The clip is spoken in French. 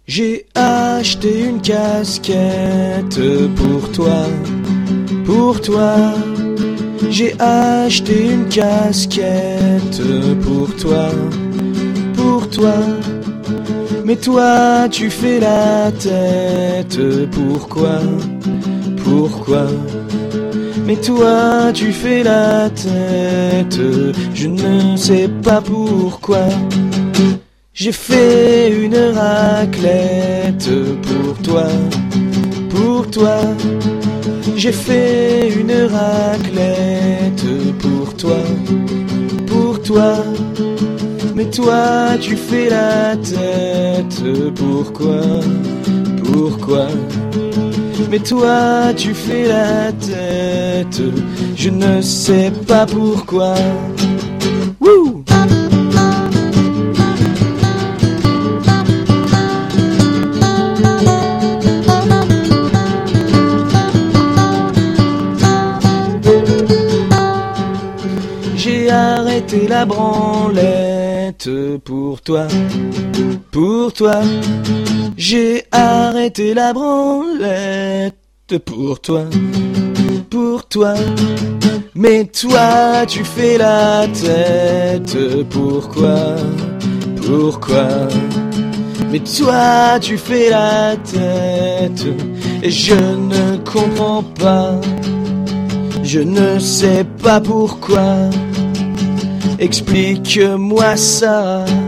J'ai acheté une casquette pour toi, pour toi. J'ai acheté une casquette pour toi, pour toi. Mais toi tu fais la tête, pourquoi, pourquoi? Mais toi tu fais la tête, je ne sais pas pourquoi. J'ai fait une raclette pour toi, pour toi. J'ai fait une raclette pour toi, pour toi. Mais toi tu fais la tête, pourquoi, pourquoi? Mais toi tu fais la tête, je ne sais pas pourquoi. Wouh! J'ai arrêté la branlette pour toi, pour toi. J'ai arrêté la branlette pour toi, pour toi. Mais toi tu fais la tête, pourquoi, pourquoi? Mais toi tu fais la tête et je ne comprends pas. Je ne sais pas pourquoi. Explique-moi ça.